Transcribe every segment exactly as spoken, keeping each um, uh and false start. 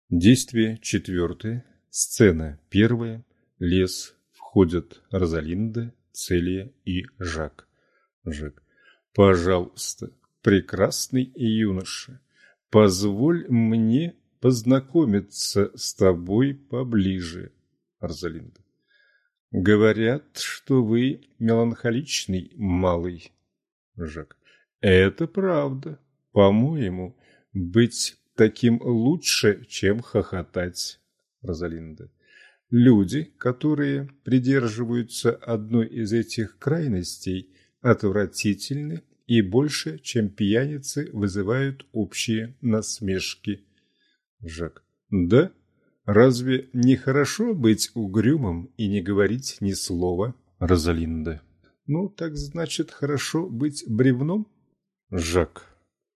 Действие четвертое. Сцена первая. Лес. Входят Розалинда, Целия и Жак. Жак. Пожалуйста, прекрасный юноша, позволь мне познакомиться с тобой поближе. Розалинда. Говорят, что вы меланхоличный малый. Жак. Это правда. По-моему, быть таким лучше, чем хохотать. Розалинда. Люди, которые придерживаются одной из этих крайностей, отвратительны и больше, чем пьяницы, вызывают общие насмешки. Жак. Да? Разве не хорошо быть угрюмым и не говорить ни слова? Розалинда. Ну, так значит, хорошо быть бревном? Жак.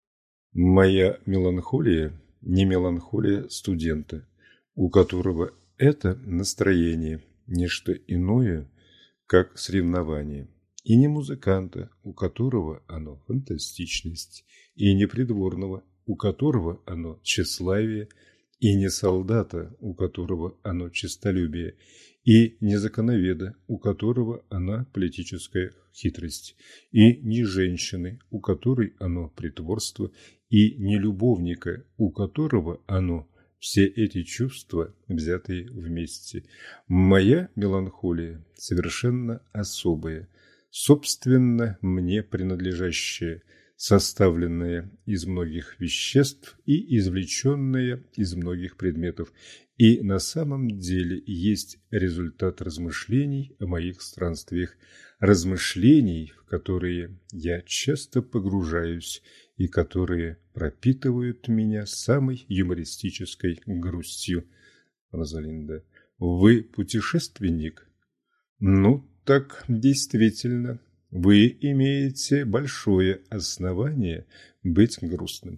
Моя меланхолия не меланхолия студента, у которого это настроение не что иное, как соревнование, и не музыканта, у которого оно фантастичность, и не придворного, у которого оно тщеславие, и не солдата, у которого оно честолюбие, и не законоведа, у которого она политическая хитрость, и не женщины, у которой оно притворство, и не любовника, у которого оно все эти чувства, взятые вместе. Моя меланхолия совершенно особая, собственно мне принадлежащая, составленная из многих веществ и извлеченная из многих предметов, и на самом деле есть результат размышлений о моих странствиях, размышлений, в которые я часто погружаюсь и которые пропитывают меня самой юмористической грустью. Розалинда. Вы путешественник? Ну, так действительно. Вы имеете большое основание быть грустным.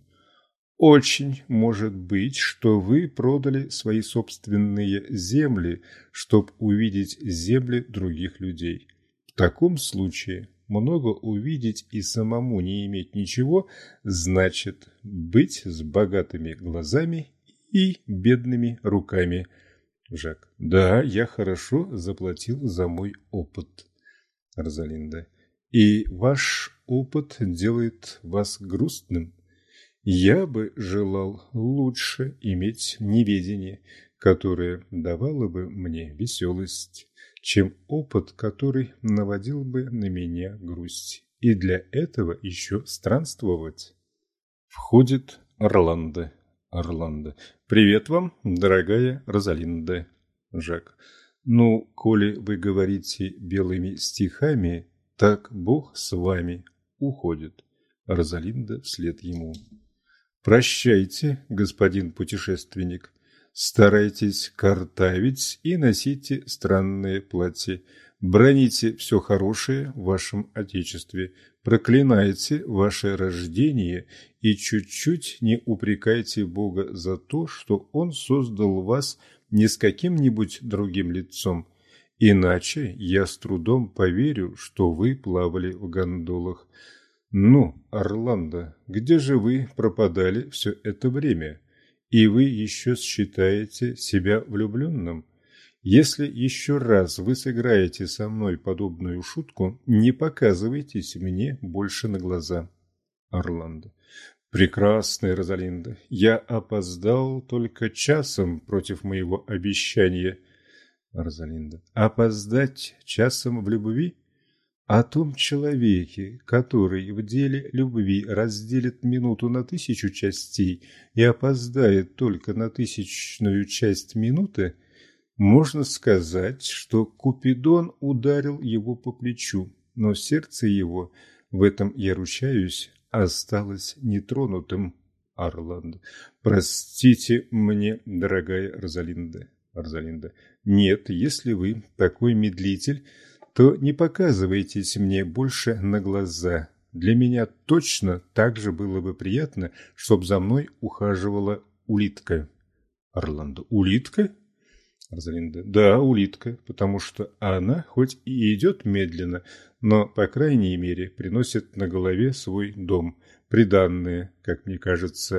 Очень может быть, что вы продали свои собственные земли, чтобы увидеть земли других людей. В таком случае много увидеть и самому не иметь ничего, значит быть с богатыми глазами и бедными руками. Жак. Да, я хорошо заплатил за мой опыт. Розалинда. И ваш опыт делает вас грустным? Я бы желал лучше иметь неведение, которое давало бы мне веселость, чем опыт, который наводил бы на меня грусть. И для этого еще странствовать. Входит Орландо. Орландо. Привет вам, дорогая Розалинда. Жак. Ну, коли вы говорите белыми стихами, так Бог с вами. Уходит. Розалинда вслед ему. Прощайте, господин путешественник. Старайтесь картавить и носите странные платья. Броните все хорошее в вашем отечестве. Проклинайте ваше рождение и чуть-чуть не упрекайте Бога за то, что Он создал вас не с каким-нибудь другим лицом. Иначе я с трудом поверю, что вы плавали в гондолах. Ну, Орландо, где же вы пропадали все это время? И вы еще считаете себя влюбленным? Если еще раз вы сыграете со мной подобную шутку, не показывайтесь мне больше на глаза. Орландо. Прекрасная Розалинда, я опоздал только часом против моего обещания. Розалинда. Опоздать часом в любви? О том человеке, который в деле любви разделит минуту на тысячу частей и опоздает только на тысячную часть минуты, можно сказать, что Купидон ударил его по плечу, но сердце его, в этом я ручаюсь, осталось нетронутым. Орландо. Простите мне, дорогая Розалинда. Розалинда. Нет, если вы такой медлитель, то не показывайтесь мне больше на глаза. Для меня точно так же было бы приятно, чтоб за мной ухаживала улитка. Орландо. Улитка? Розалинда. Да, улитка, потому что она хоть и идет медленно, но, по крайней мере, приносит на голове свой дом, приданное, как мне кажется,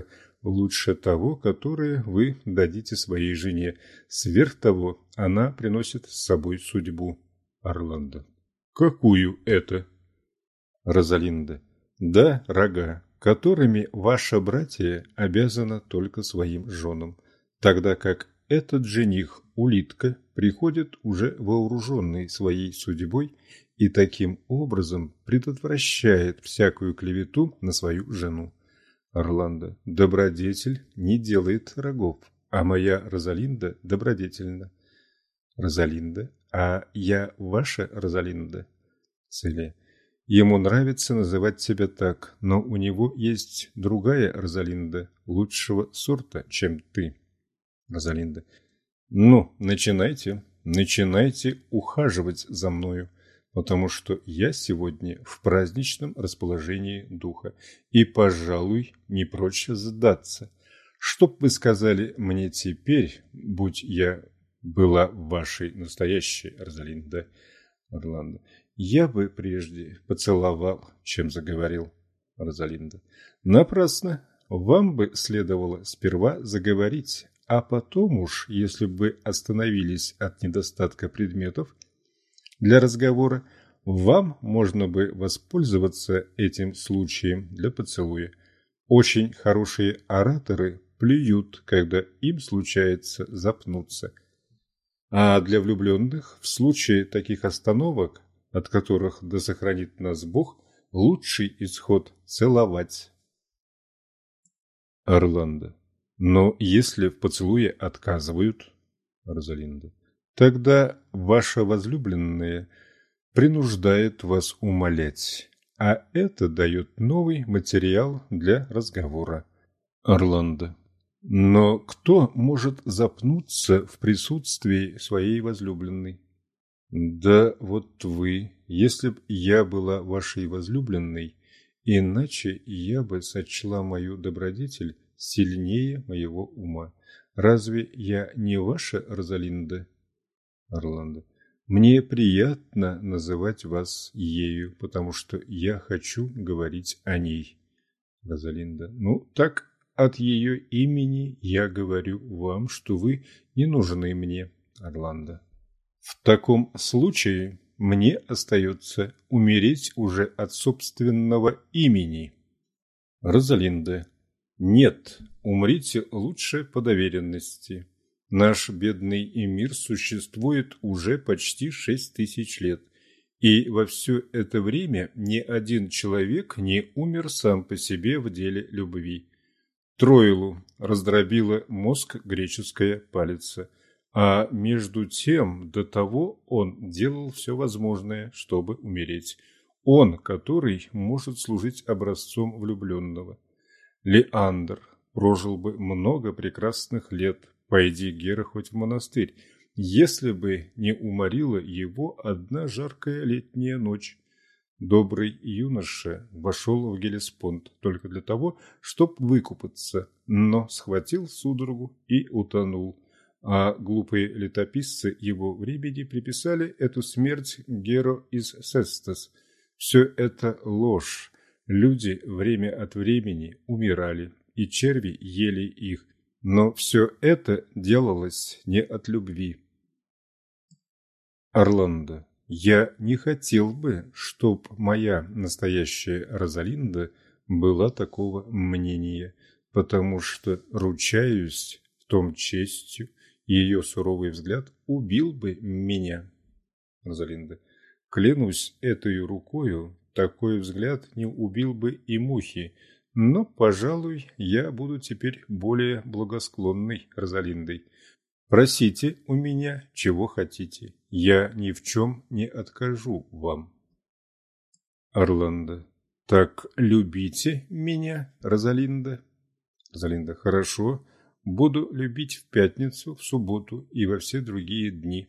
лучше того, которое вы дадите своей жене. Сверх того, она приносит с собой судьбу. Орландо. Какую это? Розалинда. Да, рога, которыми ваша братья обязана только своим женам, тогда как этот жених, улитка, приходит уже вооруженный своей судьбой и таким образом предотвращает всякую клевету на свою жену. Орландо. Добродетель не делает рогов, а моя Розалинда добродетельна. Розалинда. А я ваша Розалинда? Целия. Ему нравится называть себя так, но у него есть другая Розалинда, лучшего сорта, чем ты. Розалинда. Ну, начинайте, начинайте ухаживать за мною, потому что я сегодня в праздничном расположении духа и, пожалуй, не прочь сдаться. Что б вы сказали мне теперь, будь я была вашей настоящей Розалинда? Орландо. Я бы прежде поцеловал, чем заговорил. Розалинда. Напрасно. Вам бы следовало сперва заговорить, а потом уж, если бы вы остановились от недостатка предметов для разговора, вам можно бы воспользоваться этим случаем для поцелуя. Очень хорошие ораторы плюют, когда им случается запнуться. А для влюбленных в случае таких остановок, от которых да сохранит нас Бог, лучший исход – целовать. Орландо. Но если в поцелуе отказывают, Розалинда, тогда ваша возлюбленная принуждает вас умолять, а это дает новый материал для разговора. Орландо. Но кто может запнуться в присутствии своей возлюбленной? Да вот вы, если б я была вашей возлюбленной, иначе я бы сочла мою добродетель сильнее моего ума. Разве я не ваша Розалинда? Орландо. Мне приятно называть вас ею, потому что я хочу говорить о ней. Розалинда. Ну, так от ее имени я говорю вам, что вы не нужны мне. Орландо. В таком случае мне остается умереть уже от собственного имени. Розалинда. Нет, умрите лучше по доверенности. Наш бедный мир существует уже почти шесть тысяч лет, и во все это время ни один человек не умер сам по себе в деле любви. Троилу раздробила мозг греческая палица, а между тем до того он делал все возможное, чтобы умереть. Он, который может служить образцом влюбленного. Леандр прожил бы много прекрасных лет, пойди Гера хоть в монастырь, если бы не уморила его одна жаркая летняя ночь. Добрый юноша вошел в Гелеспонд только для того, чтобы выкупаться, но схватил судорогу и утонул. А глупые летописцы его времени приписали эту смерть Геро из Сестес. Все это ложь. Люди время от времени умирали, и черви ели их, но все это делалось не от любви. Орландо. Я не хотел бы, чтоб моя настоящая Розалинда была такого мнения, потому что, ручаюсь в том честью, ее суровый взгляд убил бы меня. Розалинда. Клянусь этой рукою, такой взгляд не убил бы и мухи, но, пожалуй, я буду теперь более благосклонной Розалиндой. Просите у меня, чего хотите. Я ни в чем не откажу вам. Орландо. Так любите меня, Розалинда? Розалинда. Хорошо. Буду любить в пятницу, в субботу и во все другие дни.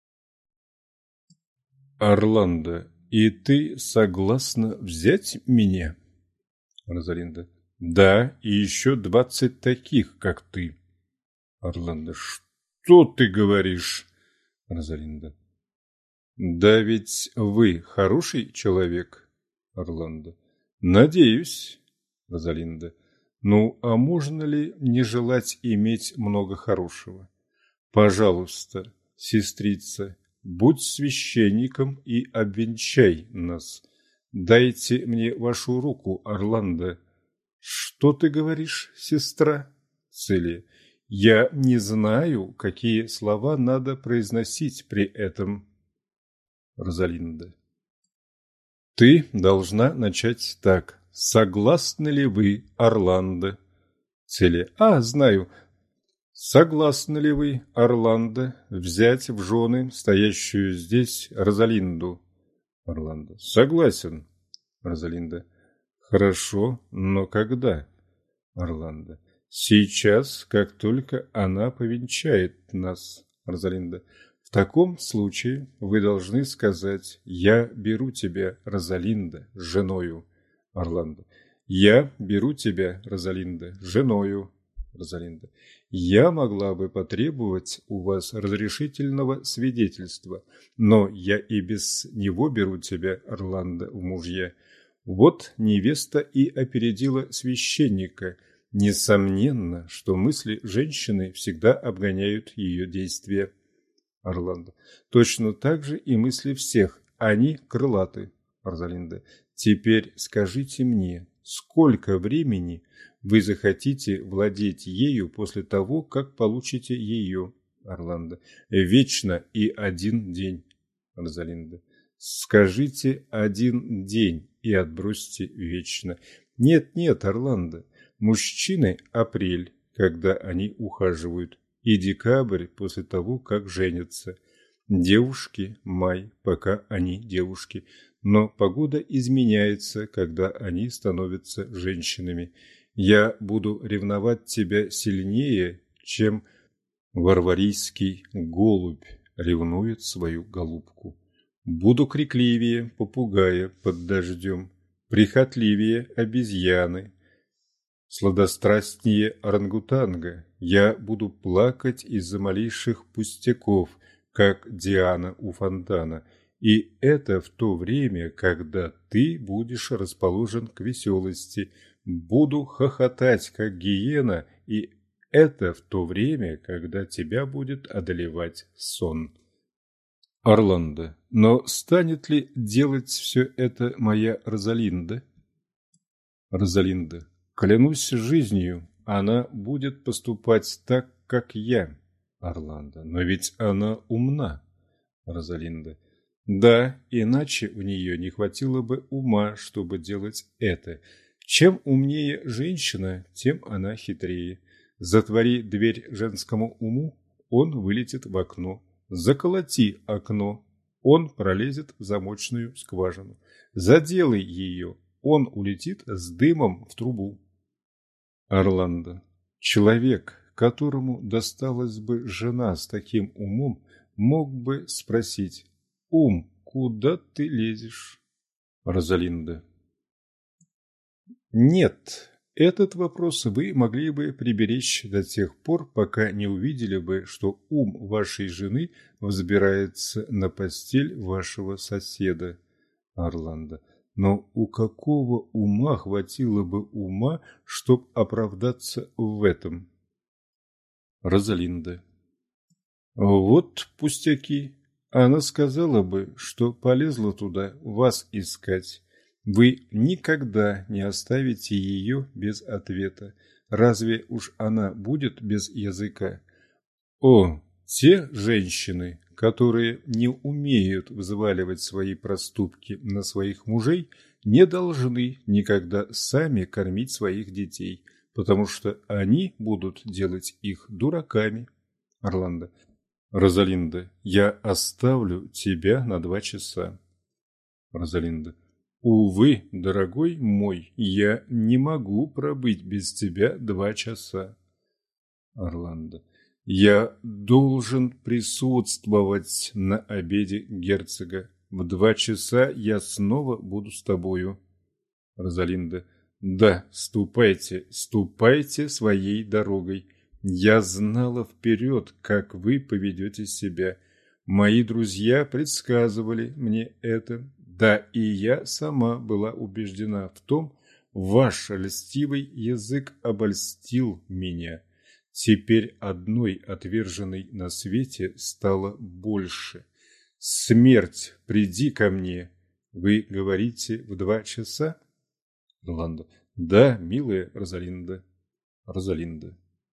Орландо. И ты согласна взять меня? Розалинда. Да, и еще двадцать таких, как ты. Орландо. Что ты говоришь? Розалинда. Да ведь вы хороший человек. Орландо. Надеюсь. Розалинда. Ну, а можно ли не желать иметь много хорошего? Пожалуйста, сестрица, будь священником и обвенчай нас. Дайте мне вашу руку, Орландо. Что ты говоришь, сестра? Целия. Я не знаю, какие слова надо произносить при этом. Розалинда. Ты должна начать так. Согласны ли вы, Орландо? Целия. А, знаю. Согласны ли вы, Орландо, взять в жены стоящую здесь Розалинду? Орландо. Согласен. Розалинда. Хорошо, но когда? Орландо. Сейчас, как только она повенчает нас. Розалинда. В таком случае вы должны сказать: «Я беру тебя, Розалинда, женою». Орландо. «Я беру тебя, Розалинда, женою». Розалинда. «Я могла бы потребовать у вас разрешительного свидетельства, но я и без него беру тебя, Орландо, в мужья». Вот невеста и опередила священника. Несомненно, что мысли женщины всегда обгоняют ее действия. Орландо. Точно так же и мысли всех. Они крылаты. Розалинда. Теперь скажите мне, сколько времени вы захотите владеть ею после того, как получите ее? Орландо. Вечно и один день. Розалинда. Скажите один день и отбросьте вечно. Нет, нет, Орландо. Мужчины – апрель, когда они ухаживают, и декабрь после того, как женятся. Девушки – май, пока они девушки. Но погода изменяется, когда они становятся женщинами. Я буду ревновать тебя сильнее, чем варварийский голубь ревнует свою голубку. Буду крикливее попугая под дождем, прихотливее обезьяны, сладострастнее орангутанга. Я буду плакать из-за малейших пустяков, как Диана у фонтана, и это в то время, когда ты будешь расположен к веселости. Буду хохотать, как гиена, и это в то время, когда тебя будет одолевать сон. Орландо. Но станет ли делать все это моя Розалинда? Розалинда. Клянусь жизнью, она будет поступать так, как я. Орландо. Но ведь она умна. Розалинда. Да, иначе у нее не хватило бы ума, чтобы делать это. Чем умнее женщина, тем она хитрее. Затвори дверь женскому уму, он вылетит в окно. Заколоти окно, он пролезет в замочную скважину. Заделай ее, он улетит с дымом в трубу. Орландо. Человек, которому досталась бы жена с таким умом, мог бы спросить: «Ум, куда ты лезешь?» Розалинда. Нет, этот вопрос вы могли бы приберечь до тех пор, пока не увидели бы, что ум вашей жены взбирается на постель вашего соседа. Орландо. Но у какого ума хватило бы ума, чтоб оправдаться в этом? Розалинда. Вот пустяки. Она сказала бы, что полезла туда вас искать. Вы никогда не оставите ее без ответа. Разве уж она будет без языка? О, те женщины, которые не умеют взваливать свои проступки на своих мужей, не должны никогда сами кормить своих детей, потому что они будут делать их дураками. Орландо. Розалинда, я оставлю тебя на два часа. Розалинда. Увы, дорогой мой, я не могу пробыть без тебя два часа. Орландо. Я должен присутствовать на обеде герцога. В два часа я снова буду с тобою. Розалинда. Да, ступайте, ступайте своей дорогой. Я знала вперед, как вы поведете себя. Мои друзья предсказывали мне это. Да, и я сама была убеждена в том, Ваш льстивый язык обольстил меня. Теперь одной отверженной на свете стало больше. Смерть, приди ко мне. Вы говорите в два часа? Орландо. Да, милая Розалинда. Розалинда.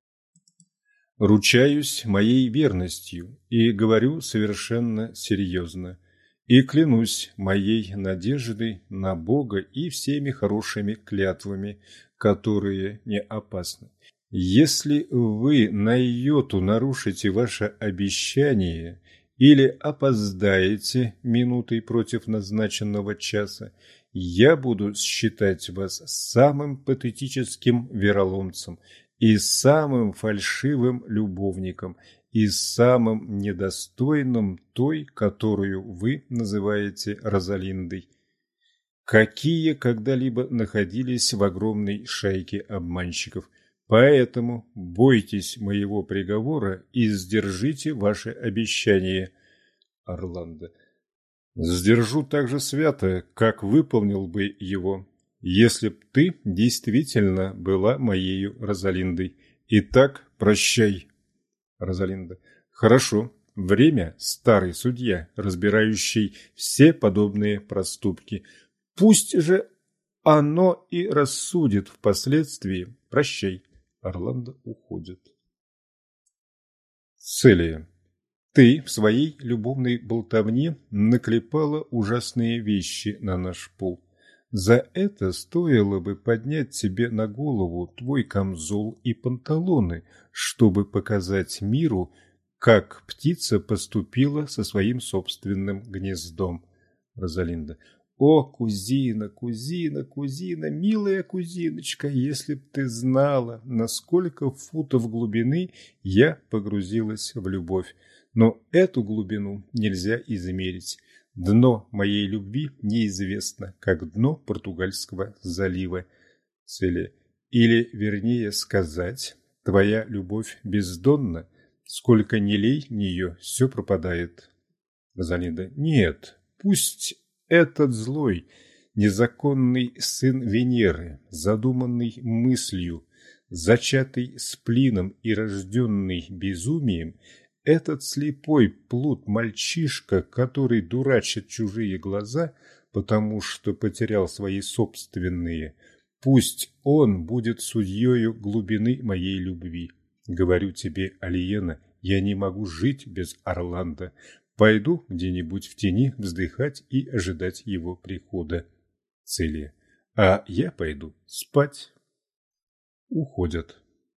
Ручаюсь моей верностью и говорю совершенно серьезно. И клянусь моей надеждой на Бога и всеми хорошими клятвами, которые не опасны. Если вы на йоту нарушите ваше обещание или опоздаете минутой против назначенного часа, я буду считать вас самым патетическим вероломцем и самым фальшивым любовником, и самым недостойным той, которую вы называете Розалиндой, какие когда-либо находились в огромной шайке обманщиков. Поэтому бойтесь моего приговора и сдержите ваше обещание. Орландо. Сдержу так же свято, как выполнил бы его, если б ты действительно была моею Розалиндой. Итак, прощай. Розалинда. Хорошо. Время – старый судья, разбирающий все подобные проступки. Пусть же оно и рассудит впоследствии. Прощай. Орландо уходит. Целия. Ты в своей любовной болтовне наклепала ужасные вещи на наш пол. За это стоило бы поднять тебе на голову твой камзол и панталоны, чтобы показать миру, как птица поступила со своим собственным гнездом. Розалинда. О, кузина, кузина, кузина, милая кузиночка, если б ты знала, на сколько футов глубины я погрузилась в любовь. Но эту глубину нельзя измерить. Дно моей любви неизвестно, как дно Португальского залива. Целия. Или, вернее сказать, твоя любовь бездонна, сколько ни лей в нее, все пропадает. Розалинда. Нет, пусть этот злой, незаконный сын Венеры, задуманный мыслью, зачатый сплином и рожденный безумием, этот слепой плут-мальчишка, который дурачит чужие глаза, потому что потерял свои собственные, пусть он будет судьею глубины моей любви. Говорю тебе, Алиена, я не могу жить без Орландо. Пойду где-нибудь в тени вздыхать и ожидать его прихода. Целия. А я пойду спать. Уходят.